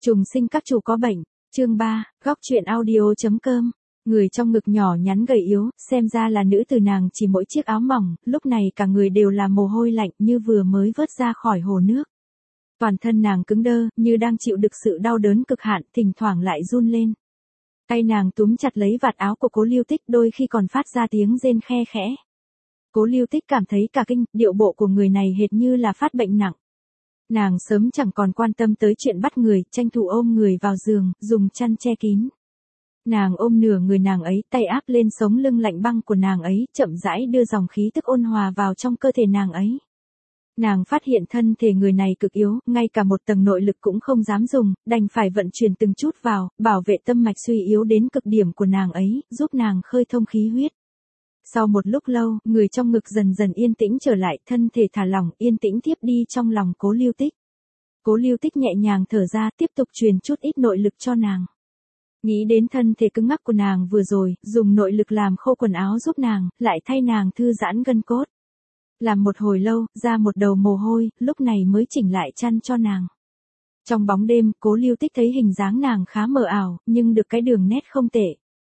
Trùng sinh các chủ có bệnh. Chương 3, góc truyện audio.com. Người trong ngực nhỏ nhắn gầy yếu, xem ra là nữ từ nàng chỉ mỗi chiếc áo mỏng, lúc này cả người đều là mồ hôi lạnh như vừa mới vớt ra khỏi hồ nước. Toàn thân nàng cứng đơ, như đang chịu đựng sự đau đớn cực hạn, thỉnh thoảng lại run lên. Tay nàng túm chặt lấy vạt áo của Cố Lưu Tích, đôi khi còn phát ra tiếng rên khe khẽ. Cố Lưu Tích cảm thấy cả kinh, điệu bộ của người này hệt như là phát bệnh nặng. Nàng sớm chẳng còn quan tâm tới chuyện bắt người, tranh thủ ôm người vào giường, dùng chăn che kín. Nàng ôm nửa người nàng ấy, tay áp lên sống lưng lạnh băng của nàng ấy, chậm rãi đưa dòng khí tức ôn hòa vào trong cơ thể nàng ấy. Nàng phát hiện thân thể người này cực yếu, ngay cả một tầng nội lực cũng không dám dùng, đành phải vận chuyển từng chút vào, bảo vệ tâm mạch suy yếu đến cực điểm của nàng ấy, giúp nàng khơi thông khí huyết. Sau một lúc lâu, người trong ngực dần dần yên tĩnh trở lại, thân thể thả lỏng, yên tĩnh tiếp đi trong lòng Cố Lưu Tích. Cố Lưu Tích nhẹ nhàng thở ra, tiếp tục truyền chút ít nội lực cho nàng. Nghĩ đến thân thể cứng ngắc của nàng vừa rồi, dùng nội lực làm khô quần áo giúp nàng, lại thay nàng thư giãn gân cốt. Làm một hồi lâu, ra một đầu mồ hôi, lúc này mới chỉnh lại chăn cho nàng. Trong bóng đêm, Cố Lưu Tích thấy hình dáng nàng khá mờ ảo, nhưng được cái đường nét không tệ.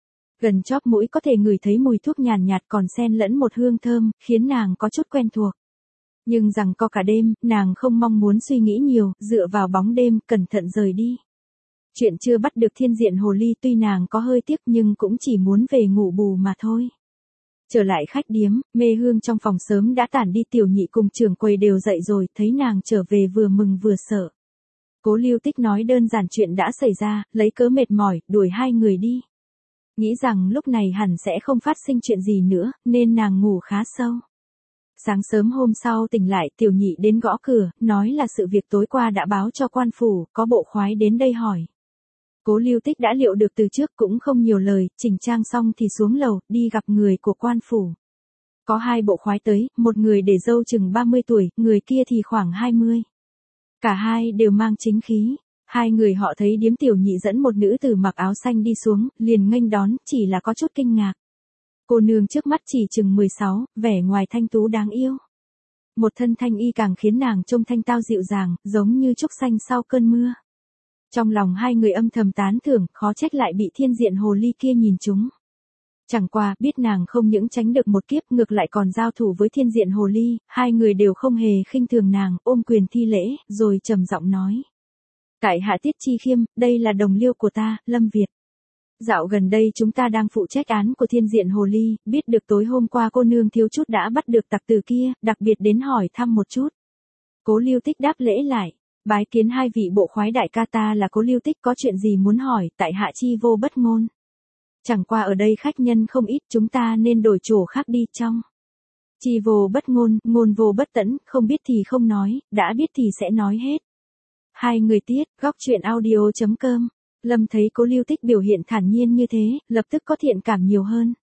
Gần chóp mũi có thể ngửi thấy mùi thuốc nhàn nhạt còn xen lẫn một hương thơm, khiến nàng có chút quen thuộc. Nhưng rằng co cả đêm, nàng không mong muốn suy nghĩ nhiều, dựa vào bóng đêm, cẩn thận rời đi. Chuyện chưa bắt được thiên diện hồ ly, tuy nàng có hơi tiếc nhưng cũng chỉ muốn về ngủ bù mà thôi. Trở lại khách điếm, mê hương trong phòng sớm đã tản đi, Tiểu Nhị cùng trưởng quầy đều dậy rồi, thấy nàng trở về vừa mừng vừa sợ. Cố Lưu Tích nói đơn giản chuyện đã xảy ra, lấy cớ mệt mỏi, đuổi hai người đi. Nghĩ rằng lúc này hẳn sẽ không phát sinh chuyện gì nữa, nên nàng ngủ khá sâu. Sáng sớm hôm sau tỉnh lại, Tiểu Nhị đến gõ cửa, nói là sự việc tối qua đã báo cho quan phủ, có bộ khoái đến đây hỏi. Cố Lưu Tích đã liệu được từ trước, cũng không nhiều lời, chỉnh trang xong thì xuống lầu, đi gặp người của quan phủ. Có hai bộ khoái tới, một người để dâu chừng 30 tuổi, người kia thì khoảng 20. Cả hai đều mang chính khí. Hai người họ thấy điếm Tiểu Nhị dẫn một nữ tử mặc áo xanh đi xuống, liền nghênh đón, chỉ là có chút kinh ngạc. Cô nương trước mắt chỉ chừng 16, vẻ ngoài thanh tú đáng yêu. Một thân thanh y càng khiến nàng trông thanh tao dịu dàng, giống như trúc xanh sau cơn mưa. Trong lòng hai người âm thầm tán thưởng, khó trách lại bị thiên diện hồ ly kia nhìn trúng. Chẳng qua, biết nàng không những tránh được một kiếp, ngược lại còn giao thủ với thiên diện hồ ly, hai người đều không hề khinh thường nàng, ôm quyền thi lễ, rồi trầm giọng nói. Tại hạ Tiết Chi Khiêm, đây là đồng liêu của ta, Lâm Việt. Dạo gần đây chúng ta đang phụ trách án của thiên diện hồ ly, biết được tối hôm qua cô nương thiếu chút đã bắt được tặc tử kia, đặc biệt đến hỏi thăm một chút. Cố Lưu Tích đáp lễ lại. Bái kiến hai vị bộ khoái đại ca, ta là Cố Lưu Tích, có chuyện gì muốn hỏi, tại hạ chi vô bất ngôn. Chẳng qua ở đây khách nhân không ít, chúng ta nên đổi chỗ khác đi trong. Chi vô bất ngôn, ngôn vô bất tẫn, không biết thì không nói, đã biết thì sẽ nói hết. Hai người tiết, góc truyện audio.com. Lâm thấy Cố Lưu Tích biểu hiện thản nhiên như thế, lập tức có thiện cảm nhiều hơn.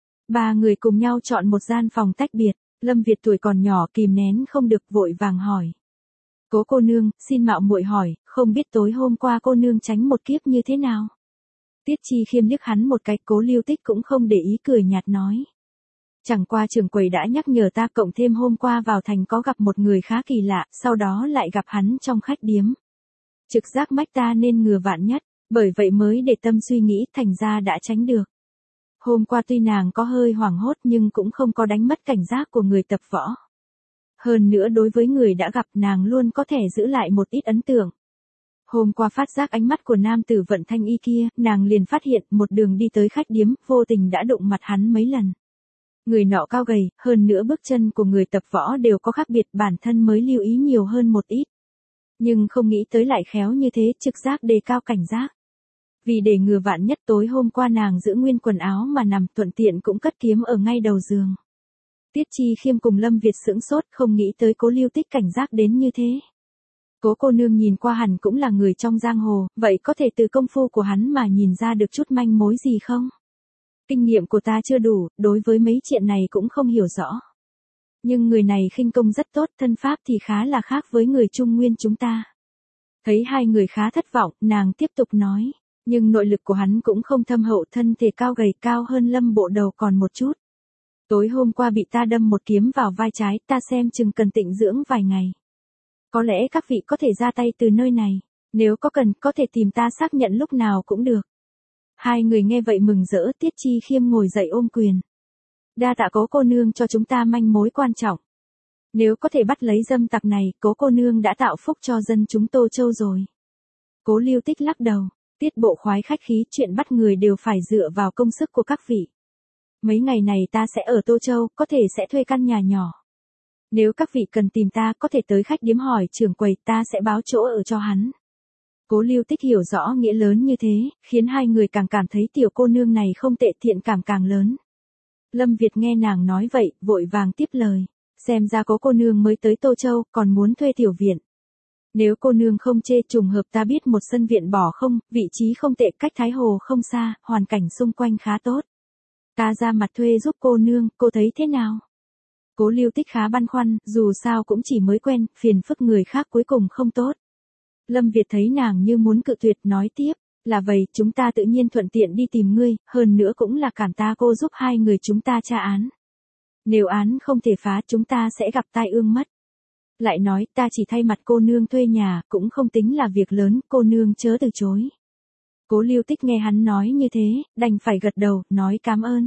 Ba người cùng nhau chọn một gian phòng tách biệt, Lâm Việt tuổi còn nhỏ kìm nén không được, vội vàng hỏi. Cố cô nương, xin mạo muội hỏi, không biết tối hôm qua cô nương tránh một kiếp như thế nào? Tiết Chi Khiêm liếc hắn một cái, Cố Lưu Tích cũng không để ý, cười nhạt nói. Chẳng qua trưởng quầy đã nhắc nhở ta, cộng thêm hôm qua vào thành có gặp một người khá kỳ lạ, sau đó lại gặp hắn trong khách điếm. Trực giác mách ta nên ngừa vạn nhất, bởi vậy mới để tâm suy nghĩ, thành ra đã tránh được. Hôm qua tuy nàng có hơi hoảng hốt nhưng cũng không có đánh mất cảnh giác của người tập võ. Hơn nữa đối với người đã gặp, nàng luôn có thể giữ lại một ít ấn tượng. Hôm qua phát giác ánh mắt của nam tử vận thanh y kia, nàng liền phát hiện một đường đi tới khách điếm, vô tình đã đụng mặt hắn mấy lần. Người nọ cao gầy, hơn nữa bước chân của người tập võ đều có khác biệt, bản thân mới lưu ý nhiều hơn một ít. Nhưng không nghĩ tới lại khéo như thế, trực giác đề cao cảnh giác. Vì để ngừa vạn nhất, tối hôm qua nàng giữ nguyên quần áo mà nằm, thuận tiện cũng cất kiếm ở ngay đầu giường. Tiết Chi Khiêm cùng Lâm Việt sững sốt, không nghĩ tới Cố Lưu Tích cảnh giác đến như thế. Cố cô nương nhìn qua hẳn cũng là người trong giang hồ, vậy có thể từ công phu của hắn mà nhìn ra được chút manh mối gì không? Kinh nghiệm của ta chưa đủ, đối với mấy chuyện này cũng không hiểu rõ. Nhưng người này khinh công rất tốt, thân pháp thì khá là khác với người Trung Nguyên chúng ta. Thấy hai người khá thất vọng, nàng tiếp tục nói, nhưng nội lực của hắn cũng không thâm hậu, thân thể cao gầy, cao hơn Lâm bộ đầu còn một chút. Tối hôm qua bị ta đâm một kiếm vào vai trái, ta xem chừng cần tịnh dưỡng vài ngày. Có lẽ các vị có thể ra tay từ nơi này. Nếu có cần, có thể tìm ta xác nhận lúc nào cũng được. Hai người nghe vậy mừng rỡ, Tiết Chi Khiêm ngồi dậy ôm quyền. Đa tạ Cố cô nương cho chúng ta manh mối quan trọng. Nếu có thể bắt lấy dâm tặc này, Cố cô nương đã tạo phúc cho dân chúng Tô Châu rồi. Cố Lưu Tích lắc đầu, Tiết bộ khoái khách khí, chuyện bắt người đều phải dựa vào công sức của các vị. Mấy ngày này ta sẽ ở Tô Châu, có thể sẽ thuê căn nhà nhỏ. Nếu các vị cần tìm ta, có thể tới khách điếm hỏi trưởng quầy, ta sẽ báo chỗ ở cho hắn. Cố Lưu Tích hiểu rõ nghĩa lớn như thế, khiến hai người càng cảm thấy tiểu cô nương này không tệ, thiện cảm càng lớn. Lâm Việt nghe nàng nói vậy, vội vàng tiếp lời. Xem ra Cố cô nương mới tới Tô Châu, còn muốn thuê tiểu viện. Nếu cô nương không chê, trùng hợp ta biết một sân viện bỏ không, vị trí không tệ, cách Thái Hồ không xa, hoàn cảnh xung quanh khá tốt. Ta ra mặt thuê giúp cô nương, cô thấy thế nào? Cố Lưu Tích khá băn khoăn, dù sao cũng chỉ mới quen, phiền phức người khác cuối cùng không tốt. Lâm Việt thấy nàng như muốn cự tuyệt, nói tiếp, là vậy, chúng ta tự nhiên thuận tiện đi tìm ngươi, hơn nữa cũng là cảm ta cô giúp hai người chúng ta tra án. Nếu án không thể phá, chúng ta sẽ gặp tai ương mất. Lại nói, ta chỉ thay mặt cô nương thuê nhà, cũng không tính là việc lớn, cô nương chớ từ chối. Cố Lưu Tích nghe hắn nói như thế, đành phải gật đầu, nói cảm ơn.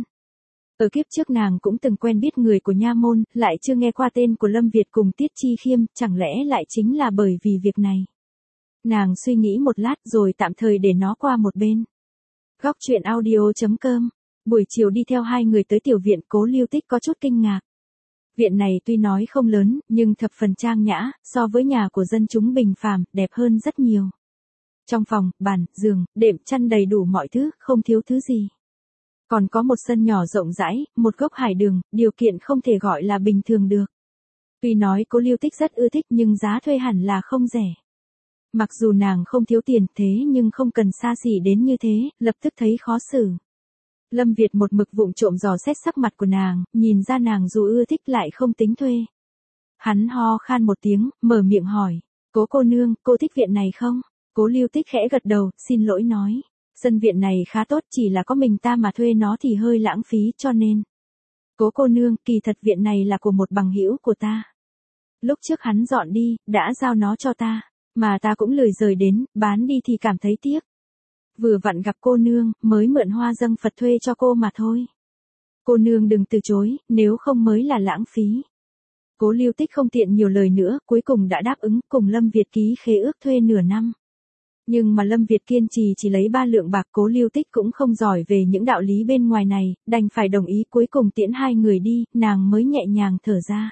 Ở kiếp trước nàng cũng từng quen biết người của nha môn, lại chưa nghe qua tên của Lâm Việt cùng Tiết Chi Khiêm, chẳng lẽ lại chính là bởi vì việc này. Nàng suy nghĩ một lát rồi tạm thời để nó qua một bên. Góc truyện audio.com. Buổi chiều đi theo hai người tới tiểu viện, Cố Lưu Tích có chút kinh ngạc. Viện này tuy nói không lớn, nhưng thập phần trang nhã, so với nhà của dân chúng bình phàm, đẹp hơn rất nhiều. Trong phòng, bàn, giường, đệm, chăn đầy đủ mọi thứ, không thiếu thứ gì. Còn có một sân nhỏ rộng rãi, một gốc hải đường, điều kiện không thể gọi là bình thường được. Tuy nói Cố Lưu Tích rất ưa thích nhưng giá thuê hẳn là không rẻ. Mặc dù nàng không thiếu tiền thế nhưng không cần xa xỉ đến như thế, lập tức thấy khó xử. Lâm Việt một mực vụng trộm dò xét sắc mặt của nàng, nhìn ra nàng dù ưa thích lại không tính thuê. Hắn ho khan một tiếng, mở miệng hỏi, Cố cô nương, cô thích viện này không? Cố Lưu Tích khẽ gật đầu, xin lỗi nói, sân viện này khá tốt, chỉ là có mình ta mà thuê nó thì hơi lãng phí, cho nên. Cố cô nương, kỳ thật viện này là của một bằng hữu của ta. Lúc trước hắn dọn đi, đã giao nó cho ta, mà ta cũng lười rời đến, bán đi thì cảm thấy tiếc. Vừa vặn gặp cô nương, mới mượn hoa dâng Phật thuê cho cô mà thôi. Cô nương đừng từ chối, nếu không mới là lãng phí. Cố Lưu Tích không tiện nhiều lời nữa, cuối cùng đã đáp ứng, cùng Lâm Việt ký khế ước thuê nửa năm. Nhưng mà Lâm Việt kiên trì chỉ lấy 3 lượng bạc, Cố Lưu Tích cũng không giỏi về những đạo lý bên ngoài này, đành phải đồng ý, cuối cùng tiễn hai người đi, nàng mới nhẹ nhàng thở ra.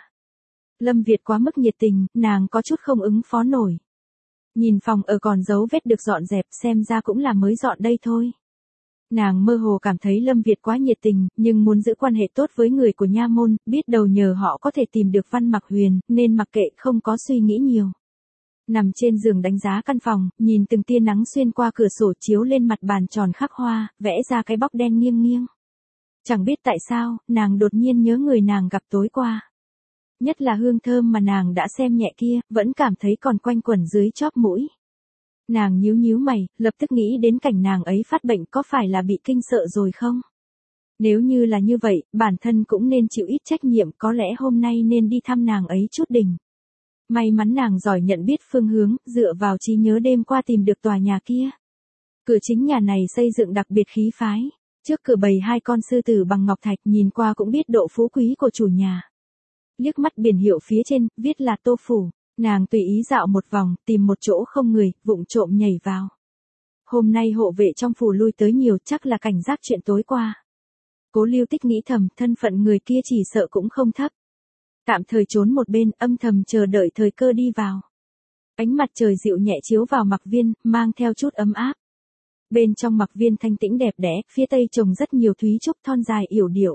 Lâm Việt quá mức nhiệt tình, nàng có chút không ứng phó nổi. Nhìn phòng ở còn dấu vết được dọn dẹp, xem ra cũng là mới dọn đây thôi. Nàng mơ hồ cảm thấy Lâm Việt quá nhiệt tình, nhưng muốn giữ quan hệ tốt với người của nha môn, biết đầu nhờ họ có thể tìm được Văn Mặc Huyền, nên mặc kệ, không có suy nghĩ nhiều. Nằm trên giường đánh giá căn phòng, nhìn từng tia nắng xuyên qua cửa sổ chiếu lên mặt bàn tròn khắc hoa, vẽ ra cái bóc đen nghiêng nghiêng. Chẳng biết tại sao, nàng đột nhiên nhớ người nàng gặp tối qua. Nhất là hương thơm mà nàng đã xem nhẹ kia, vẫn cảm thấy còn quanh quẩn dưới chóp mũi. Nàng nhíu nhíu mày, lập tức nghĩ đến cảnh nàng ấy phát bệnh, có phải là bị kinh sợ rồi không? Nếu như là như vậy, bản thân cũng nên chịu ít trách nhiệm, có lẽ hôm nay nên đi thăm nàng ấy chút đỉnh. May mắn nàng giỏi nhận biết phương hướng, dựa vào trí nhớ đêm qua tìm được tòa nhà kia. Cửa chính nhà này xây dựng đặc biệt khí phái. Trước cửa bày 2 con sư tử bằng ngọc thạch, nhìn qua cũng biết độ phú quý của chủ nhà. Liếc mắt biển hiệu phía trên, viết là Tô Phủ, nàng tùy ý dạo một vòng, tìm một chỗ không người, vụng trộm nhảy vào. Hôm nay hộ vệ trong phủ lui tới nhiều, chắc là cảnh giác chuyện tối qua. Cố Lưu Tích nghĩ thầm, thân phận người kia chỉ sợ cũng không thấp. Tạm thời trốn một bên, âm thầm chờ đợi thời cơ đi vào. Ánh mặt trời dịu nhẹ chiếu vào mặc viên, mang theo chút ấm áp. Bên trong mặc viên thanh tĩnh đẹp đẽ, phía tây trồng rất nhiều thúy trúc thon dài yểu điệu.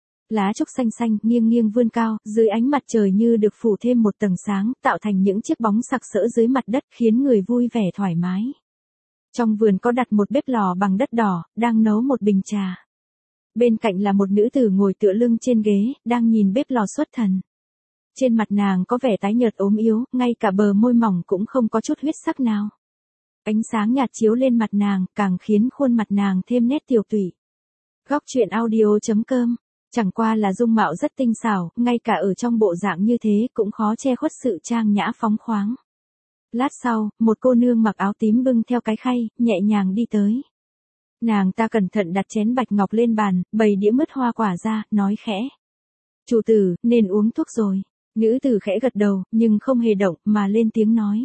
Lá trúc xanh xanh, nghiêng nghiêng vươn cao, dưới ánh mặt trời như được phủ thêm một tầng sáng, tạo thành những chiếc bóng sặc sỡ dưới mặt đất, khiến người vui vẻ thoải mái. Trong vườn có đặt một bếp lò bằng đất đỏ, đang nấu một bình trà. Bên cạnh là một nữ tử ngồi tựa lưng trên ghế, đang nhìn bếp lò xuất thần. Trên mặt nàng có vẻ tái nhợt ốm yếu, ngay cả bờ môi mỏng cũng không có chút huyết sắc nào. Ánh sáng nhạt chiếu lên mặt nàng, càng khiến khuôn mặt nàng thêm nét tiều tụy. Góc truyện audio.com. Chẳng qua là dung mạo rất tinh xảo, ngay cả ở trong bộ dạng như thế cũng khó che khuất sự trang nhã phóng khoáng. Lát sau, một cô nương mặc áo tím bưng theo cái khay, nhẹ nhàng đi tới. Nàng ta cẩn thận đặt chén bạch ngọc lên bàn, bày đĩa mứt hoa quả ra, nói khẽ. Chủ tử, nên uống thuốc rồi. Nữ tử khẽ gật đầu, nhưng không hề động, mà lên tiếng nói.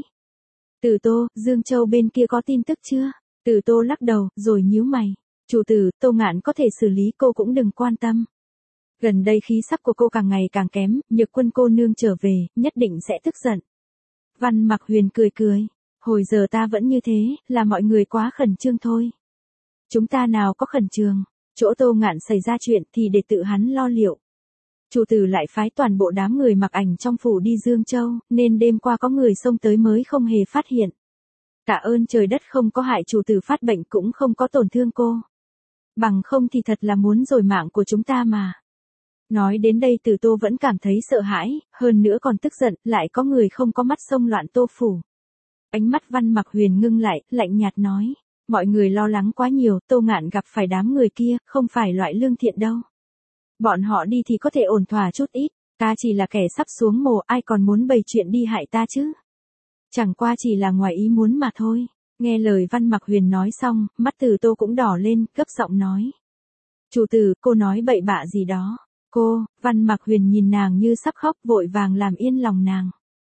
Tử Tô, Dương Châu bên kia có tin tức chưa? Tử Tô lắc đầu, rồi nhíu mày. Chủ tử, Tô Ngạn có thể xử lý, cô cũng đừng quan tâm. Gần đây khí sắc của cô càng ngày càng kém, Nhược Quân cô nương trở về, nhất định sẽ tức giận. Văn Mặc Huyền cười cười. Hồi giờ ta vẫn như thế, là mọi người quá khẩn trương thôi. Chúng ta nào có khẩn trương, chỗ Tô Ngạn xảy ra chuyện thì để tự hắn lo liệu. Chủ tử lại phái toàn bộ đám người mặc ảnh trong phủ đi Dương Châu, nên đêm qua có người xông tới mới không hề phát hiện. Tạ ơn trời đất không có hại chủ tử phát bệnh cũng không có tổn thương cô. Bằng không thì thật là muốn rồi mạng của chúng ta mà. Nói đến đây Tử Tô vẫn cảm thấy sợ hãi, hơn nữa còn tức giận, lại có người không có mắt xông loạn Tô phủ. Ánh mắt Văn Mặc Huyền ngưng lại, lạnh nhạt nói. Mọi người lo lắng quá nhiều, Tô Ngạn gặp phải đám người kia, không phải loại lương thiện đâu. Bọn họ đi thì có thể ổn thỏa chút ít, ta chỉ là kẻ sắp xuống mồ, ai còn muốn bày chuyện đi hại ta chứ. Chẳng qua chỉ là ngoài ý muốn mà thôi. Nghe lời Văn Mặc Huyền nói xong, mắt Tử Tô cũng đỏ lên, gấp giọng nói. Chủ tử, cô nói bậy bạ gì đó. Cô, Văn Mặc Huyền nhìn nàng như sắp khóc, vội vàng làm yên lòng nàng.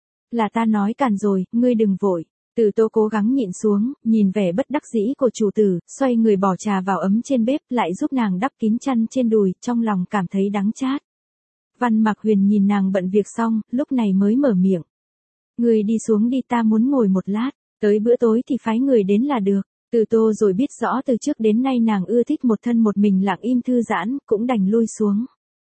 Là ta nói càn rồi, ngươi đừng vội. Tử Tô cố gắng nhịn xuống, nhìn vẻ bất đắc dĩ của chủ tử, xoay người bỏ trà vào ấm trên bếp, lại giúp nàng đắp kín chăn trên đùi, trong lòng cảm thấy đắng chát. Văn Mặc Huyền nhìn nàng bận việc xong, lúc này mới mở miệng. Người đi xuống đi, ta muốn ngồi một lát, tới bữa tối thì phái người đến là được. Tử Tô rồi biết rõ từ trước đến nay nàng ưa thích một thân một mình lặng im thư giãn, cũng đành lui xuống.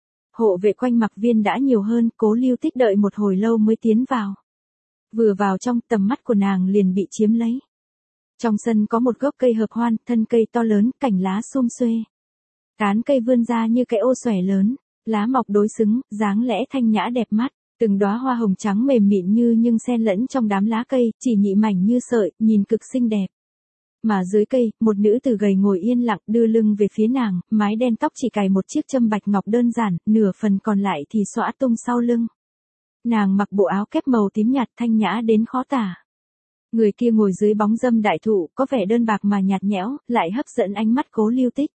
Hộ vệ quanh Mặc Viên đã nhiều hơn, Cố Lưu Tích đợi một hồi lâu mới tiến vào. Vừa vào trong, tầm mắt của nàng liền bị chiếm lấy. Trong sân có một gốc cây hợp hoan, thân cây to lớn, cành lá sum xuê. Tán cây vươn ra như cái ô xòe lớn, lá mọc đối xứng, dáng lẽ thanh nhã đẹp mắt, từng đóa hoa hồng trắng mềm mịn như nhưng xen lẫn trong đám lá cây, chỉ nhị mảnh như sợi, nhìn cực xinh đẹp. Mà dưới cây, một nữ tử gầy ngồi yên lặng, đưa lưng về phía nàng, mái đen tóc chỉ cài một chiếc châm bạch ngọc đơn giản, nửa phần còn lại thì xõa tung sau lưng. Nàng mặc bộ áo kép màu tím nhạt thanh nhã đến khó tả. Người kia ngồi dưới bóng râm đại thụ, có vẻ đơn bạc mà nhạt nhẽo, lại hấp dẫn ánh mắt Cố Lưu Tích.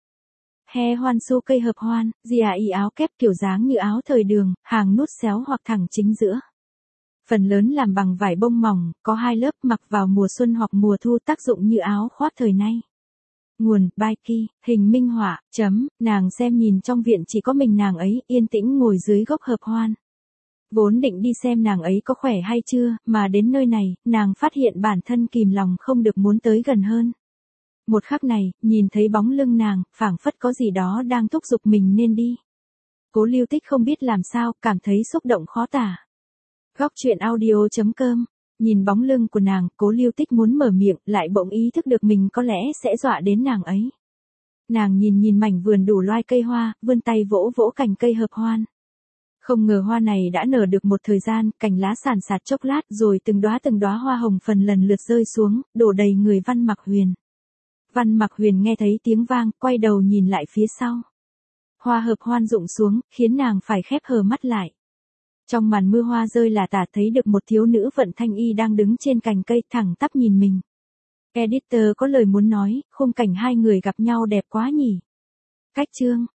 He hoan su cây hợp hoan, y áo kép kiểu dáng như áo thời đường, hàng nút xéo hoặc thẳng chính giữa. Phần lớn làm bằng vải bông mỏng, có hai lớp, mặc vào mùa xuân hoặc mùa thu, tác dụng như áo khoác thời nay. Nguồn, Baiki, hình minh họa, nàng xem nhìn trong viện chỉ có mình nàng ấy, yên tĩnh ngồi dưới gốc hợp hoan. Vốn định đi xem nàng ấy có khỏe hay chưa, mà đến nơi này, nàng phát hiện bản thân kìm lòng không được muốn tới gần hơn. Một khắc này, nhìn thấy bóng lưng nàng, phảng phất có gì đó đang thúc giục mình nên đi. Cố Lưu Tích không biết làm sao, cảm thấy xúc động khó tả. Góc truyện audio.com. Nhìn bóng lưng của nàng, Cố Lưu Tích muốn mở miệng, lại bỗng ý thức được mình có lẽ sẽ dọa đến nàng ấy. Nàng nhìn mảnh vườn đủ loài cây hoa, vươn tay vỗ vỗ cành cây hợp hoan. Không ngờ hoa này đã nở được một thời gian, cành lá sàn sạt chốc lát rồi từng đóa hoa hồng phần lần lượt rơi xuống, đổ đầy người Văn Mặc Huyền. Văn Mặc Huyền nghe thấy tiếng vang, quay đầu nhìn lại phía sau. Hoa hợp hoan rụng xuống, khiến nàng phải khép hờ mắt lại. Trong màn mưa hoa rơi là tả thấy được một thiếu nữ vận thanh y đang đứng trên cành cây thẳng tắp nhìn mình. Editor có lời muốn nói, khung cảnh hai người gặp nhau đẹp quá nhỉ. Cách chương.